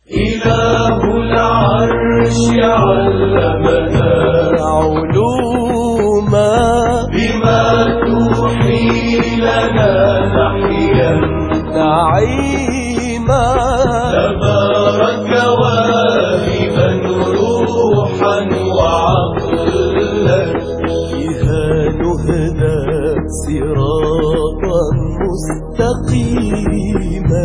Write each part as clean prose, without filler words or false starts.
إله العرش علمنا علوما بما توحي لنا نحيا نعيما تبارك واهبا روحا وعقلا بها نهدى صراطا مستقيما.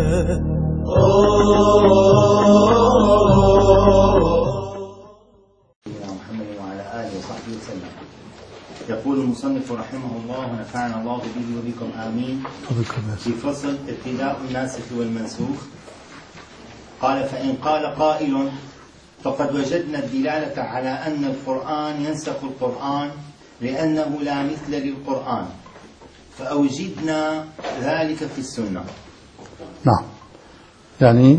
محمد وعلى آله وصحبه وسلم. يقول المصنف رحمه الله ونفعنا الله به وبكم آمين. في فصل ابتداء الناسخ والمنسوخ قال: فإن قال قائل فقد وجدنا الدلالة على أن القرآن ينسخ القرآن لأنه لا مثل للقرآن، فأوجدنا ذلك في السنة. نعم، يعني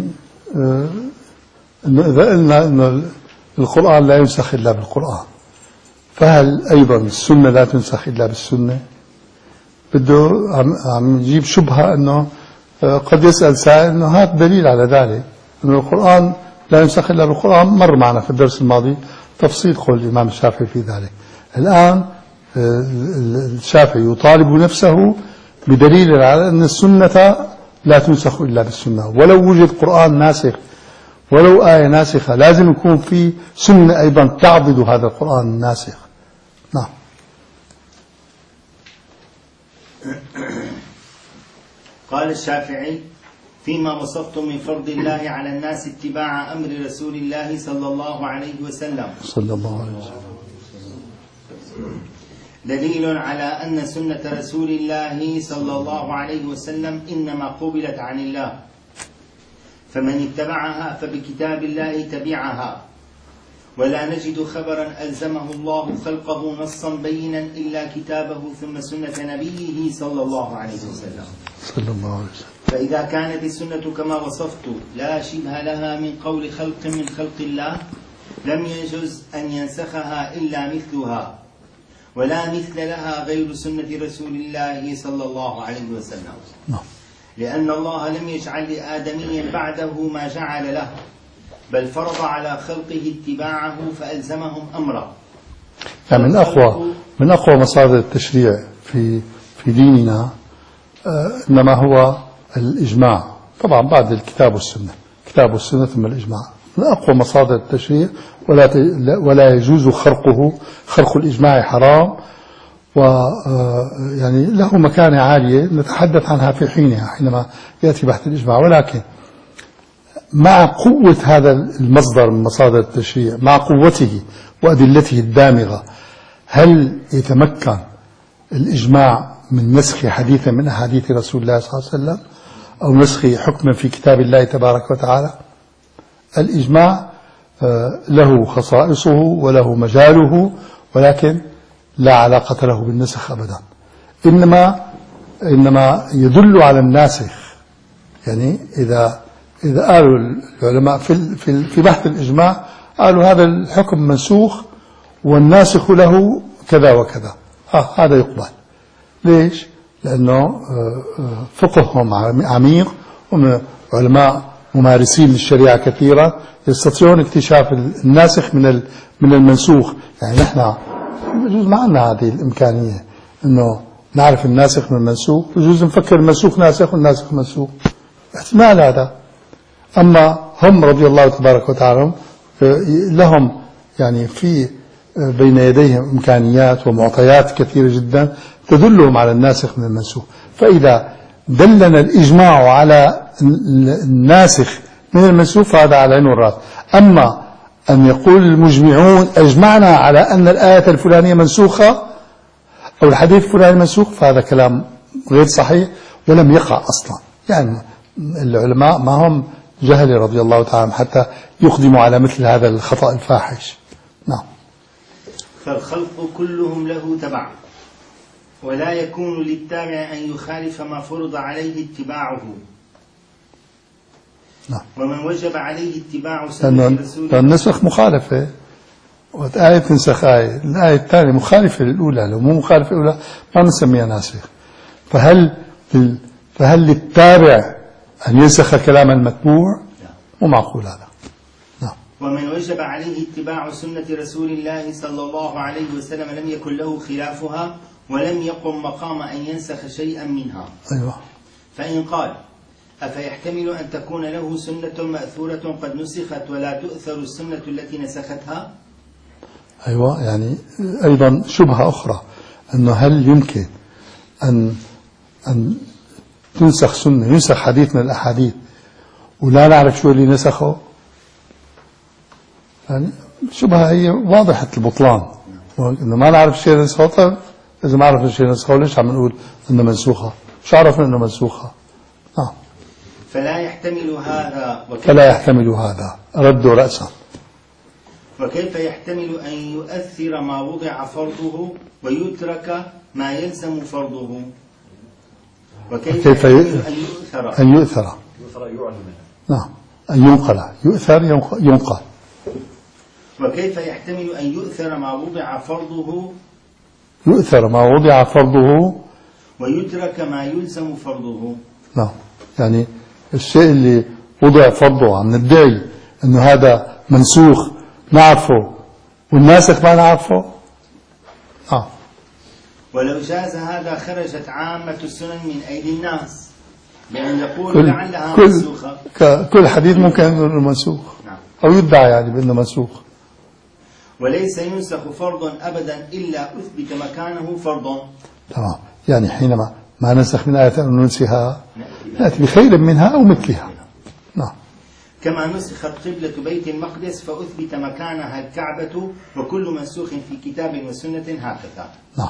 إذا قلنا أن القرآن لا ينسخ إلا بالقرآن، فهل أيضا السنة لا تنسخ إلا بالسنة؟ بده عم يجيب شبهة أنه قد يسأل سائل أنه هات دليل على ذلك، أن القرآن لا ينسخ إلا بالقرآن. مر معنا في الدرس الماضي تفصيل قول الإمام الشافعي في ذلك. الآن الشافعي يطالب نفسه بدليل على أن السنة لا تنسخ إلا بالسنة، ولو وجد قرآن ناسخ ولو آية ناسخة لازم يكون في سنة أيضا تعضد هذا القرآن الناسخ. نعم. قال الشافعي: فيما وصفتم من فرض الله على الناس اتباع أمر رسول الله صلى الله عليه وسلم دليل على أن سنة رسول الله صلى الله عليه وسلم إنما قبلت عن الله، فمن اتبعها فبكتاب الله تبعها، ولا نجد خبرا ألزمه الله خلقه نصا بينا إلا كتابه ثم سنة نبيه صلى الله عليه وسلم. فإذا كانت السنة كما وصفت لا شبه لها من قول خلق من خلق الله، لم يجوز أن ينسخها إلا مثلها، ولا مثل لها غير سنة رسول الله صلى الله عليه وسلم، لأن الله لم يجعل لآدمي بعده ما جعل له، بل فرض على خلقه اتباعه فألزمهم أمره. يعني من أقوى مصادر التشريع في ديننا إنما هو الإجماع، طبعا بعد الكتاب والسنة، كتاب والسنة ثم الإجماع من أقوى مصادر التشريع، ولا يجوز خرقه. خرق الإجماع حرام، ويعني له مكانة عالية نتحدث عنها في حينها حينما يأتي بحث الإجماع. ولكن مع قوة هذا المصدر من مصادر التشريع، مع قوته وأدلته الدامغة، هل يتمكن الإجماع من نسخ حديث من أحاديث رسول الله صلى الله عليه وسلم أو نسخ حكم في كتاب الله تبارك وتعالى؟ الإجماع له خصائصه وله مجاله، ولكن لا علاقة له بالنسخ أبدا. إنما يدل على الناسخ. يعني إذا قالوا العلماء في بحث الإجماع قالوا هذا الحكم منسوخ والناسخ له كذا وكذا، هذا يقبل. ليش؟ لأنه فقههم عميق، وعلماء ممارسين للشريعة كثيرا يستطيعون اكتشاف الناسخ من المنسوخ. يعني نحن يجوز ما عندنا هذه الإمكانية إنه نعرف الناسخ من المنسوخ، يجوز نفكر المنسوخ ناسخ والناسخ منسوخ، احتمال هذا. أما هم رضي الله تبارك وتعالى لهم يعني في بين يديهم إمكانيات ومعطيات كثيرة جدا تدلهم على الناسخ من المنسوخ. فإذا دلنا الإجماع على الناسخ من المنسوخ فهذا على العين والرأس. أما أن يقول المجمعون أجمعنا على أن الآية الفلانية منسوخة أو الحديث الفلاني منسوخ، فهذا كلام غير صحيح ولم يقع أصلا. يعني العلماء ما هم جهل رضي الله تعالى حتى يقدموا على مثل هذا الخطأ الفاحش. نعم. فالخلق كلهم له تبع، ولا يكون للتابع أن يخالف ما فرض عليه اتباعه. نعم. ومن وجب عليه اتباع سنة رسوله، النسخ مخالفة، وآية تنسخ آية، الآية الثانية مخالفة للأولى، لو مو مخالفة الأولى ما نسميها ناسخ. فهل للتابع أن ينسخ كلام المتبوع؟ مو معقول هذا. ومن وجب عليه اتباع سنة رسول الله صلى الله عليه وسلم لم يكن له خلافها ولم يقم مقام أن ينسخ شيئا منها. أيوة. فإن قال أفيحتمل أن تكون له سنة مأثورة قد نسخت ولا تؤثر السنة التي نسختها؟ أيوة، يعني أيضا شبهة أخرى، أنه هل يمكن أن تنسخ سنة، ينسخ حديث من الأحاديث ولا نعرف شو اللي نسخه؟ يعني شبهة هي واضحة البطلان، إنه ما نعرف شيء نسخه. طيب إذا ما عرفنا شيء نسخه ليش عم نقول إنه منسوخة؟ شو عرفنا إنه منسوخة؟ فلا يحتمل هذا. فلا يحتمل هذا، ردوا رأسا. وكيف يحتمل أن يؤثر ما وضع فرضه ويترك ما يلزم فرضه؟ وكيف يحتمل أن يؤثر نعم، أن ينقل، يؤثر ينقل. وكيف يحتمل أن يؤثر ما وضع فرضه، يؤثر ما وضع فرضه ويترك ما يلزم فرضه؟ نعم، يعني الشيء اللي وضع فرضه عم ندعي أنه هذا منسوخ نعرفه والناسخ ما نعرفه. ولو جاز هذا خرجت عامة السنن من أيدي الناس بأن يقولوا لعلها منسوخة. كل حديث ممكن أنه منسوخ. نعم. أو يدعى يعني بأنه منسوخ. وليس ينسخ فرض أبدا إلا أثبت مكانه فرض. تمام، يعني حينما ما ننسخ من آية أن ننسها نأتي بخير منها أو مثلها. نعم. كما نسخت قبلة بيت المقدس فأثبت مكانها الكعبة وكل منسوخ في كتاب وسنة هكذا. نعم.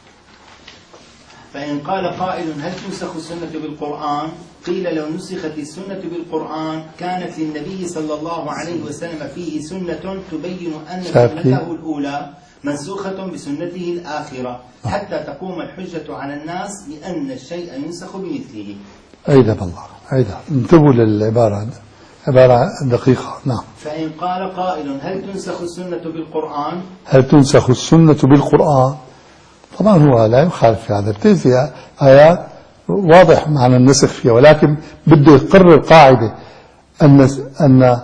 فإن قال قائل هل تنسخ السنة بالقرآن؟ قيل لو نسخت السنة بالقرآن كانت للنبي صلى الله عليه وسلم فيه سنة تبين أن سنته الأولى منسوخة بسنته الآخرة حتى تقوم الحجة على الناس بأن الشيء ينسخ بمثله. أيضا بالله، أيضا انتبهوا للعبارة، عبارة دقيقة. نعم. فإن قال قائل هل تنسخ السنة بالقرآن؟ هل تنسخ السنة بالقرآن؟ طبعا هو لا يخالف في هذا، بتنزل آيات واضح معنى النسخ فيها، ولكن بده يقرر قاعدة أن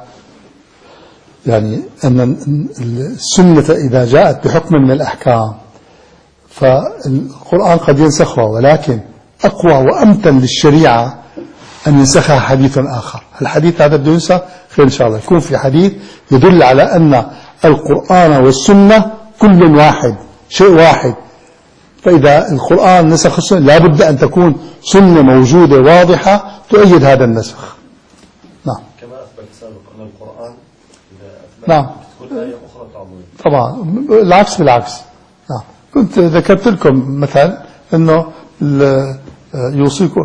السنة إذا جاءت بحكم من الأحكام فالقرآن قد ينسخها، ولكن أقوى وأمتن للشريعة أن ينسخها حديث آخر. الحديث هذا بده ينسخ، خير إن شاء الله يكون في حديث يدل على أن القرآن والسنة كل واحد، شيء واحد. فإذا القرآن نسخ السنة لابد أن تكون سنة موجودة واضحة تؤيد هذا النسخ. نعم. كما أثبت سابقا أن القرآن إذا أثبت نعم كل آية أخرى تعظيم. طبعا العكس بالعكس. نعم. كنت ذكرت لكم مثل أنه يوصيكم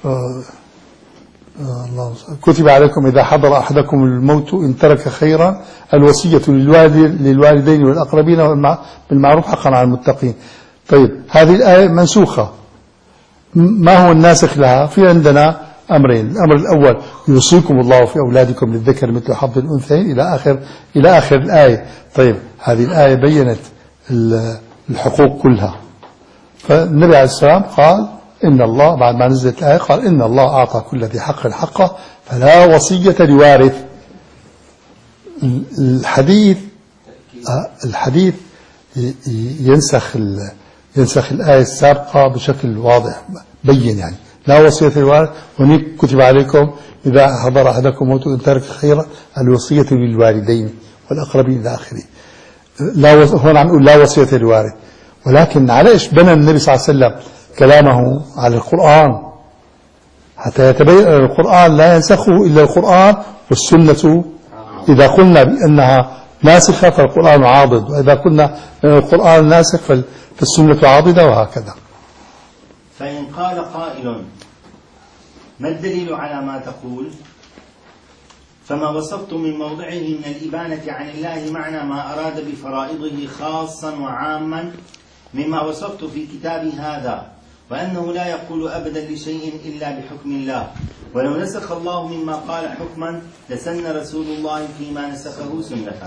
الله كتب عليكم إذا حضر أحدكم الموت إن ترك خيرا الوصية للوالدين والأقربين بالمعروف حقا على المتقين. طيب هذه الآية منسوخة، ما هو الناسخ لها؟ في عندنا أمرين. الأمر الأول يوصيكم الله في أولادكم للذكر مثل حظ الأنثيين إلى آخر الآية. طيب هذه الآية بيّنت الحقوق كلها، فالنبي عليه السلام قال إن الله بعد ما نزلت الآية قال إن الله أعطى كل ذي حق حقه فلا وصية لوارث. الحديث ينسخ الآية السابقة بشكل واضح بين، يعني لا وصية للوارث، ونيك كتب عليكم إذا حضر أحدكم موت إن ترك خيرا الوصية للوالدين والأقربين إلى آخره. هون عم نقول لا وصية للوارث، ولكن على إيش بنى النبي صلى الله عليه وسلم كلامه على القرآن؟ حتى يتبين أن القرآن لا ينسخه إلا القرآن والسنة. إذا قلنا بأنها ناسخة فالقرآن عاضد، وإذا قلنا أن القرآن ناسخ فالسنة عاضدة، وهكذا. فإن قال قائل ما الدليل على ما تقول؟ فما وصفت من موضعه من الإبانة عن الله معنى ما أراد بفرائضه خاصا وعاما مما وصفت في كتابي هذا، وأنه لا يقول أبدا لشيء إلا بحكم الله، ولو نسخ الله مما قال حكما لسن رسول الله فيما نسخه سنة.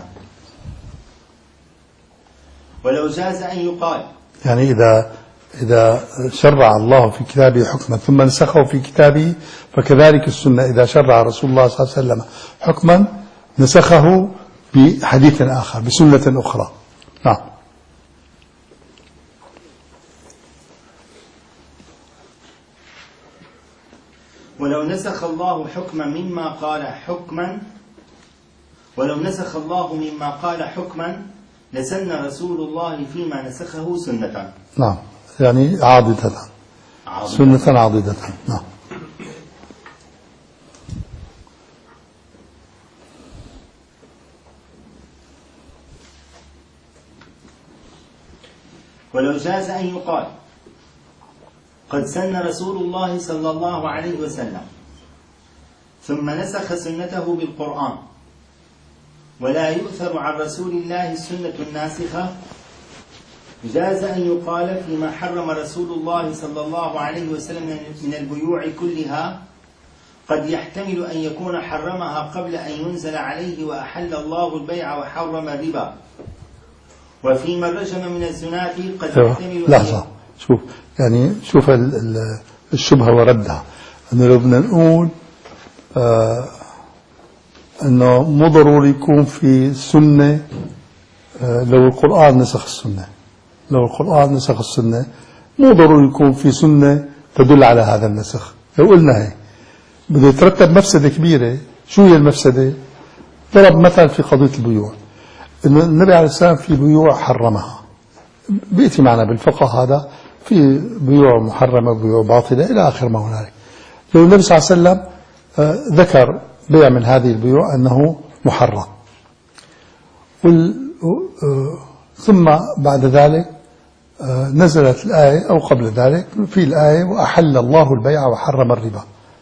ولو جاز أن يقال يعني إذا شرع الله في كتابه حكما ثم نسخه في كتابه فكذلك السنة إذا شرع رسول الله صلى الله عليه وسلم حكما نسخه بحديث آخر بسنة أخرى. نعم. ولو نسخ الله حكما مما قال حكما لسن رسول الله فيما نسخه سنة. نعم، يعني عاضدة. سنة عاضدة. نعم. ولو جاز أن يقال قد سن رسول الله صلى الله عليه وسلم ثم نسخ سنته بالقرآن ولا يؤثر عن رسول الله السنة الناسخة، جاز أن يقال فيما حرم رسول الله صلى الله عليه وسلم من البيوع كلها قد يحتمل أن يكون حرمها قبل أن ينزل عليه وأحل الله البيع وحرم الربا، وفيما رجم من الزنات قد يحتمل لحظة، شوف الشبهة وردها. أنه لو بدنا نقول أنه مو ضروري يكون في سنة لو القرآن نسخ السنة، مو ضروري يكون في سنة تدل على هذا النسخ. لو قلنا هيك بده يترتب مفسدة كبيرة. شو هي المفسدة؟ ضرب مثلا في قضية البيوع، إن النبي عليه السلام في بيوع حرمها، بيأتي معنا بالفقه هذا في بيوع محرمة وبيوع باطلة إلى آخر ما هنالك. لو النبي صلى الله عليه وسلم ذكر بيع من هذه البيوع أنه محرم، ثم بعد ذلك نزلت الآية أو قبل ذلك في الآية وأحل الله البيع وحرم الربا.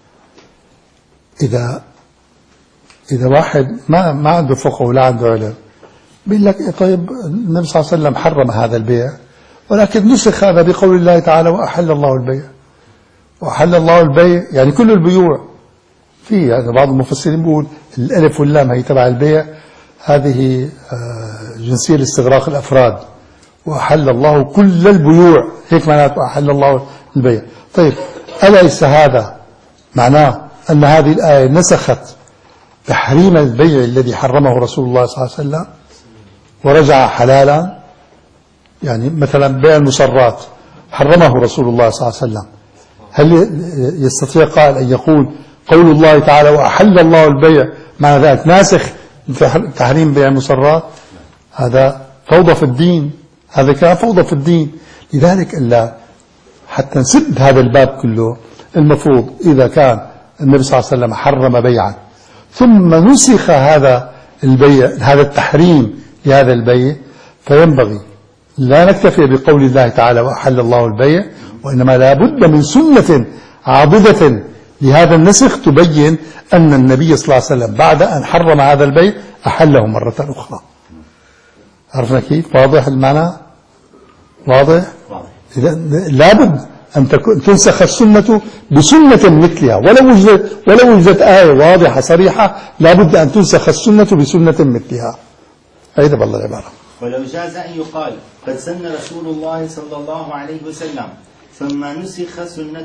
إذا واحد ما عنده فقه ولا عنده علم بيقول لك طيب النبي صلى الله عليه وسلم حرم هذا البيع ولكن نسخ هذا بقول الله تعالى وأحل الله البيع. وأحل الله البيع يعني كل البيوع. في يعني بعض المفسرين بيقول الألف واللام هي تبع البيع هذه جنسية لاستغراق الأفراد، وأحل الله كل البيوع، هيك معناته أحل الله البيع. طيب أليس هذا معناه أن هذه الآية نسخت تحريم البيع الذي حرمه رسول الله صلى الله عليه وسلم ورجع حلالا؟ يعني مثلا بيع المصرات حرمه رسول الله صلى الله عليه وسلم، هل يستطيع قائل أن يقول قول الله تعالى وأحل الله البيع مع ذلك ناسخ تحريم بيع المصرات؟ هذا فوضى في الدين، هذا كان فوضى في الدين. لذلك إلا حتى نسد هذا الباب كله المفروض إذا كان النبي صلى الله عليه وسلم حرم بيعا ثم نسخ هذا البيع، هذا التحريم لهذا البيع، فينبغي لا نكتفي بقول الله تعالى وأحل الله البيع، وإنما لا بد من سنة عاضدة لهذا النسخ تبين أن النبي صلى الله عليه وسلم بعد أن حرم هذا البيع أحله مرة أخرى. عرفنا كيف؟ واضح المعنى؟ واضح؟ لا بد أن تنسخ السنة بسنة مثلها، ولو وجدت آية واضحة صريحة لا بد أن تنسخ السنة بسنة مثلها. هذا بالله العبارة. ولو جاز أن يقال قد سن رسول الله صلى الله عليه وسلم ثم نسخ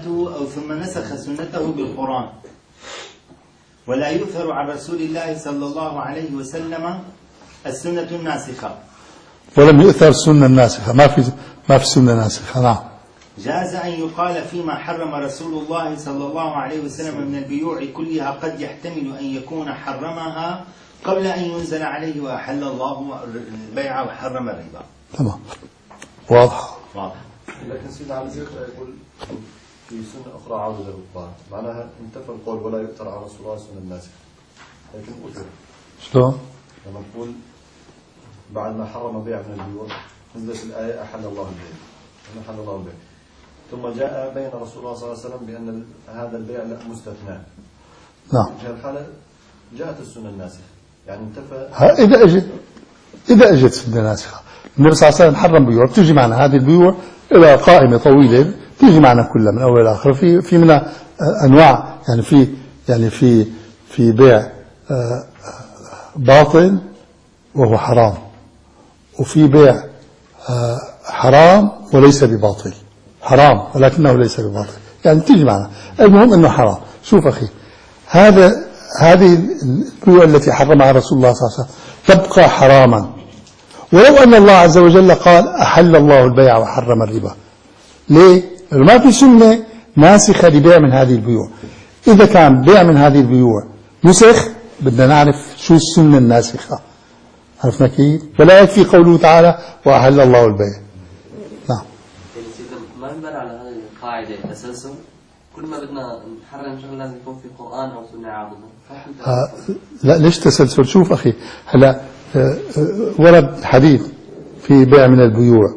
سنته بالقرآن ولا يؤثر عن رسول الله صلى الله عليه وسلم السنة الناسخة، ولم يؤثر السنة الناسخة، ما في سنة ناسخة. نعم. جاز أن يقال فيما حرم رسول الله صلى الله عليه وسلم من البيوع كلها قد يحتمل أن يكون حرمها قبل أن ينزل عليه وأحل الله البيع وحرم الربا. تمام، واضح. لكن سيدنا علي يقول في سنة أخرى عودة للقرآن، معناها انتفى القول ولا يؤثر على رسول الله سنة الناسخ، لكن أثر. شلون؟ لما نقول بعد ما حرم بيع من البيوع نزلت الآية أحل الله البيع، أحل الله البيع، ثم جاء بين رسول الله صلى الله عليه وسلم بأن هذا البيع لا مستثنى. نعم. في الحالة جاءت السنة الناسخة، يعني انتفى. إذا أجت سنة ناسخة، النبي صلى الله عليه وسلم حرم بيوع، تيجي معنا هذه البيوع إلى قائمة طويلة تيجي معنا كلها من أول إلى آخر. في منها أنواع، يعني في بيع باطل وهو حرام، وفي بيع حرام وليس بباطل، حرام ولكنه ليس بباطل، يعني تيجي معنا. المهم أنه حرام. شوف أخي، هذه البيوع التي حرمها رسول الله صلى الله عليه وسلم تبقى حراما، ولو أن الله عز وجل قال أحل الله البيع وحرم الربا. ليه؟ لأنه ما في سنة ناسخة لبيع من هذه البيوع. إذا كان بيع من هذه البيوع نسخ بدنا نعرف شو السنة الناسخة. عرفنا كيف؟ ولا يكفي قوله تعالى وأحل الله البيع. نعم. ما نبنى على هذه القاعدة تسلسل، كل ما بدنا نحرم شغل لازم يكون في قرآن أو سنة عاضدة. لا ليش تسلسل؟ شوف أخي هلا ورد حديث في بيع من البيوع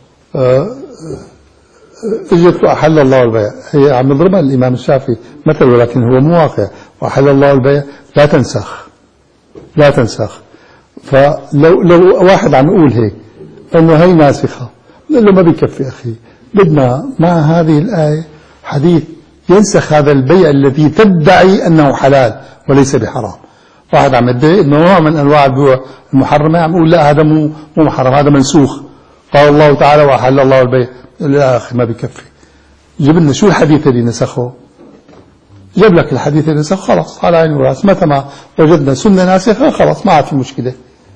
اجت وأحل الله البيع، هي عم يضربها الإمام الشافعي مثل ولكن هو مو واقع. وأحل الله البيع لا تنسخ، لا تنسخ. فلو واحد عم يقول هيك انه هي ناسخة، بقول له ما بيكفي أخي، بدنا مع هذه الآية حديث ينسخ هذا البيع الذي تدعي أنه حلال وليس بحرام. واحد عم يدعي انه نوع من انواع البيوع المحرمة عم يقول لا هذا مو محرم، هذا منسوخ، قال الله تعالى وأحل الله البيع. يا أخي ما بيكفي، جيب لنا شو الحديث اللي نسخه، جاب لك الحديث اللي نسخه خلاص على عيني ورأس، متى ما وجدنا سنة ناسخة خلاص ما عاد في مشكلة.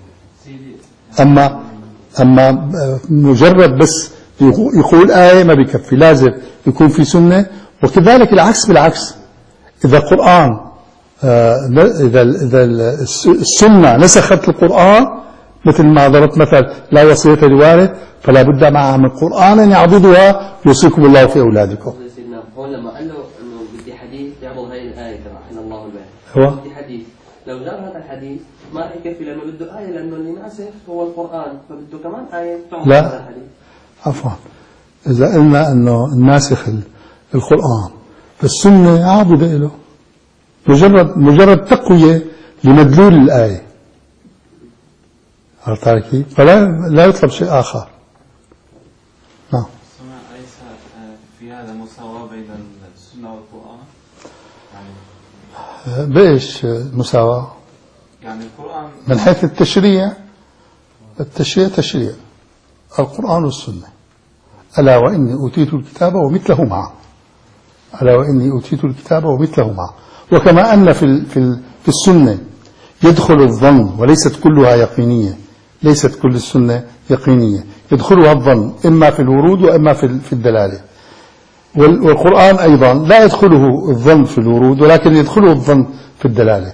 أما مجرد بس يقول آية ما بيكفي، لازم يكون في سنة. وكذلك العكس بالعكس، إذا القرآن إذا السنة نسخت القرآن مثل ما ضربت مثل لا وصية لوارث فلا بد معها من قرآن يعضدها يوصيكم الله في أولادكم. سيدنا هو لما قال له إنه بدي حديث يعضد هاي الآية تبع أحل الله البيع، هو بدي حديث، لو جاب هذا الحديث ما يكفي لأنه بده آية، لأنه اللي ناسخ هو القرآن فبده كمان آية تعضد هذا الحديث. عفوا، إذا قلنا إنه الناسخ القرآن فالسنة عاضدة له، مجرد تقوية لمدلول الآية. عرفت علي كيف؟ فلا يطلب شيء آخر. نعم. أليس في هذا مساواة بين السنة والقرآن؟ يعني بإيش مساواة؟ يعني القرآن من حيث التشريع تشريع القرآن والسنة. ألا وإني أوتيت الكتاب ومثله معه، ألا وإني أوتيت الكتاب ومثله معه. وكما أن في السنة يدخل الظن وليست كلها يقينية، ليست كل السنة يقينية، يدخلها الظن إما في الورود وإما في الدلالة. والقرآن أيضا لا يدخله الظن في الورود ولكن يدخله الظن في الدلالة.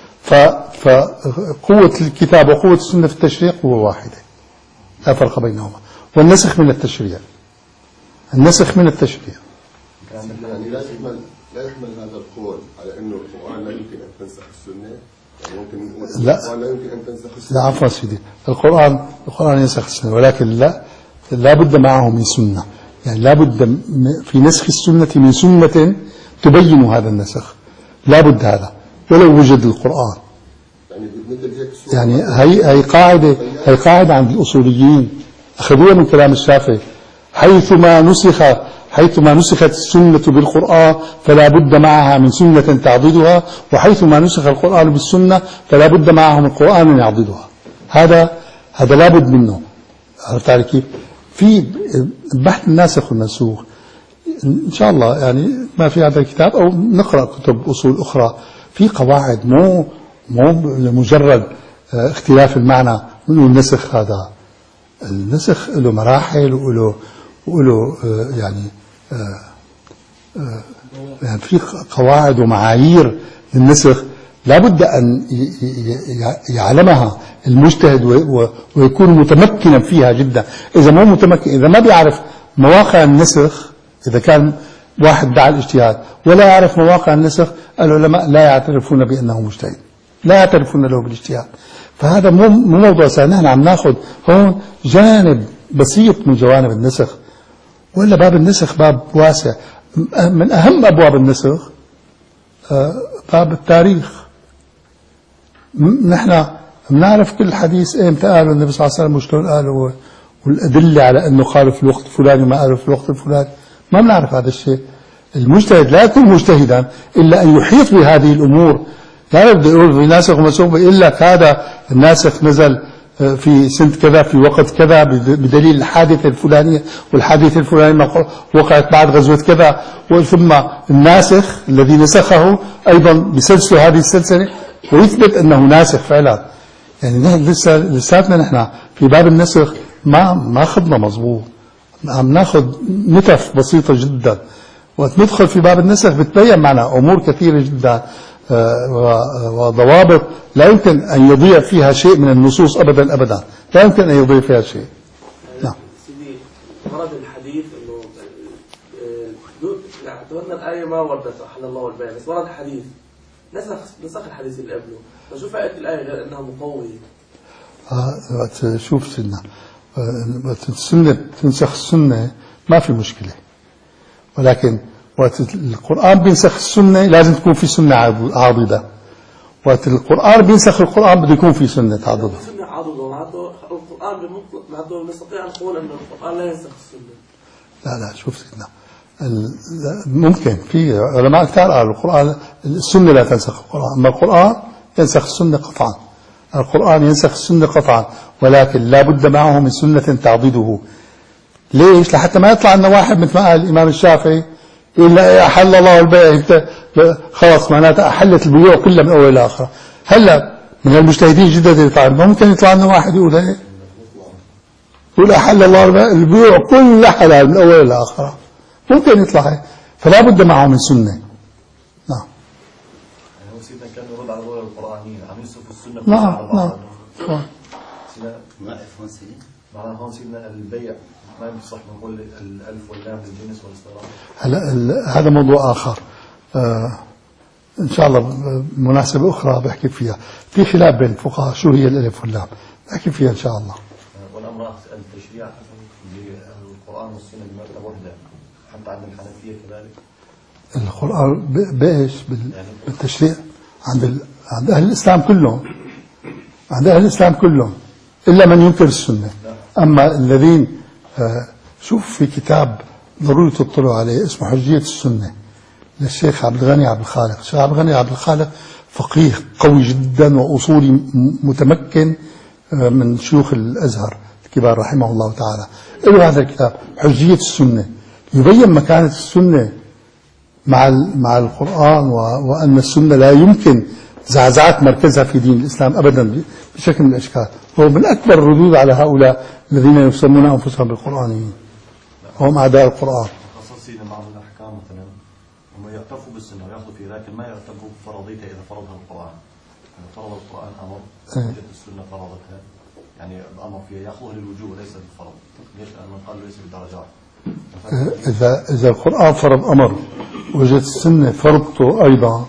فقوة الكتاب وقوة السنة في التشريع قوة واحدة لا فرق بينهما. والنسخ من التشريع، النسخ من التشريع. يعني لا يحمل هذا القول على انه القرآن لا يمكن ان تنسخ السنة، يعني ممكن القرآن لا يمكن ان تنسخ السنة. لا عفوا سيدي، القرآن ينسخ السنة ولكن لا بد معه من سنة، يعني لا بد في نسخ السنة من سنة تبين هذا النسخ، لا بد هذا ولو وجد القرآن. يعني هي قاعدة عند الأصوليين أخذوها من كلام الشافعي، حيثما نسخت السنة بالقرآن فلا بد معها من سنة تعضدها، وحيثما نسخ القرآن بالسنة فلا بد معها من قرآن يعضدها. هذا لا بد منه. عرفت علي كيف؟ في بحث الناسخ والمنسوخ إن شاء الله، يعني ما في هذا الكتاب أو نقرأ كتب أصول أخرى في قواعد مو لمجرد اختلاف المعنى. النسخ هذا النسخ له مراحل وله يعني في قواعد ومعايير للنسخ لا بد أن يعلمها المجتهد ويكون متمكنا فيها جدا. إذا مو متمكن، إذا ما بيعرف مواقع النسخ، إذا كان واحد دعا الاجتهاد ولا يعرف مواقع النسخ، العلماء لا يعترفون بأنه مجتهد، لا يعترفون له بالاجتهاد. فهذا مو موضوع سهل. نحن عم ناخذ هون جانب بسيط من جوانب النسخ، وإلا باب النسخ باب واسع. من أهم أبواب النسخ باب التاريخ. نحن بنعرف كل حديث إمتى قاله النبي صلى الله عليه وسلم وشلون قاله، والأدلة على أنه قال في الوقت الفلاني وما قاله في الوقت الفلاني. ما بنعرف هذا الشيء. المجتهد لا يكون مجتهدا إلا أن يحيط بهذه الأمور. لا بده يقول في ناسخ ومنسوخ يقول لك هذا الناسخ نزل في سنة كذا في وقت كذا بدليل الحادثة الفلانية، والحادثة الفلانية وقعت بعد غزوة كذا، ثم الناسخ الذي نسخه أيضا بسلسل هذه السلسلة ويثبت أنه ناسخ فعلا. يعني لساتنا نحن في باب النسخ ما أخذنا مضبوط، عم ناخذ نتف بسيطة جدا. وقت ندخل في باب النسخ بتبين معنا أمور كثيرة جدا وضوابط لا يمكن أن يضيع فيها شيء من النصوص أبدا أبدا، لا يمكن أن يضيع فيها شيء. نعم. سيدي ورد الحديث إنه اعتبرنا الآية ما وردت أحل الله البيع، بس ورد حديث نسخ الحديث اللي قبله، فشو فائدة الآية غير أنها مقوية؟ شوف سنة السنة تنسخ السنة ما في مشكلة، ولكن وقت القرآن بينسخ السنة لازم تكون في سنة عاضدة. وقت القرآن بينسخ القرآن بده يكون في سنة عاضدة. سنة عاضدة معناته القرآن معناته نستطيع أن نقول أن القرآن لا ينسخ السنة. لا شوف سيدنا ممكن في علماء كثار قالوا القرآن السنة لا تنسخ القرآن، أما القرآن ينسخ السنة قطعا. القرآن ينسخ السنة قطعا، ولكن لا بد معه من سنة تعضده. ليش؟ لحتى ما يطلع لنا واحد مثل ما قال الإمام الشافعي يقول لا أحل الله البيع خلاص معناتها أحلت البيوع كلها من أول إلى آخر. هلا من المجتهدين جدا يطلع ممكن يطلع لنا واحد يقول ايه؟ يقول أحل الله البيوع كلها حلال من أول إلى آخر، ممكن يطلع هيك. فلا بد معه من سنة. نعم. يعني هو سيدنا كان يرد على الرواية القرآنيين عم يوصف السنة. نعم. ما افهم سيدنا معناها هون سيدنا البيع ما يصح نقول الألف واللام للجنس والاستغراق. هلا هذا موضوع آخر إن شاء الله مناسبة أخرى بحكي فيها. في خلاف بين الفقهاء شو هي الألف واللام، بحكي فيها إن شاء الله. والأمر التشريع بالقرآن والسنة بمرتبة واحدة حتى عند الحنفية كذلك. القرآن بإيش بالتشريع عند أهل الإسلام كلهم، عند أهل الإسلام كلهم إلا من ينكر السنة. أما الذين شوف في كتاب ضروري تطلعوا عليه اسمه حجية السنة للشيخ عبد الغني عبد الخالق. الشيخ عبد الغني عبد الخالق فقيه قوي جدا وأصولي متمكن من شيوخ الأزهر الكبار رحمه الله تعالى. له هذا الكتاب حجية السنة يبين مكانة السنة مع القرآن، وأن السنة لا يمكن زعزعت مركزها في دين الإسلام أبدا بشكل من الأشكال. هو من أكبر الردود على هؤلاء الذين يسمون أنفسهم بالقرآنيين، هم أعداء القرآن. خصوصا سيدنا بعض الأحكام مثلا هم يعترفوا بالسنة ويأخذوا فيه، لكن ما يعترفوا بفرضيتها إذا فرضها القرآن. يعني فرض القرآن أمر وجدت السنة فرضتها، يعني الأمر فيها يأخذه للوجوب وليس للفرض. ليش؟ لأنه قال ليس بالدرجات. إذا القرآن فرض أمر وجدت السنة فرضته أيضا،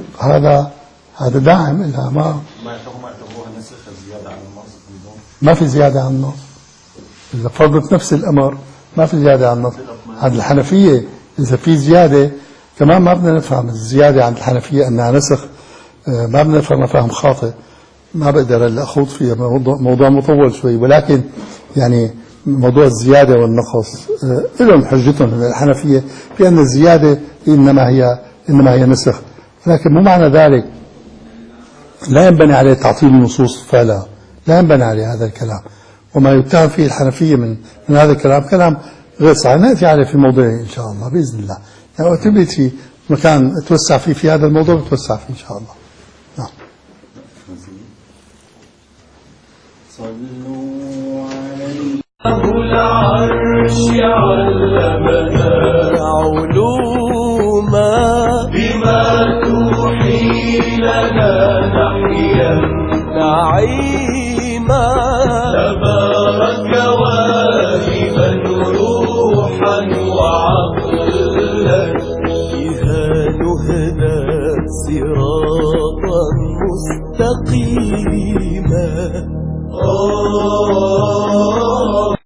هذا داعم لها. ما يعتبروها نسخ زيادة عن النص. ما في زيادة عن النص. إذا فرضت نفس الأمر ما في زيادة عن النص. عند الحنفية إذا في زيادة كمان ما بدنا نفهم الزيادة عند الحنفية أنها نسخ، ما بدنا نفهم فهم خاطئ. ما بقدر أخوض فيها، موضوع مطول شوي، ولكن يعني موضوع الزيادة والنقص لهم حجتهم الحنفية في أن الزيادة إنما هي نسخ، لكن مو معنى ذلك لا ينبني عليه تعطيل النصوص فعلا، لا ينبني عليه هذا الكلام. وما يتهم فيه الحنفية من هذا الكلام كلام غير صحيح، نأتي عليه في موضوع إن شاء الله بإذن الله. يعني وتبيت في مكان أتوسع فيه في هذا الموضوع بتوسع فيه إن شاء الله. نعم. صلوا عليه العرش علمنا علوما بما توحي لنا نحيا نعيما تبارك واهبا روحا وعقلا بها نهدى صراطا مستقيما.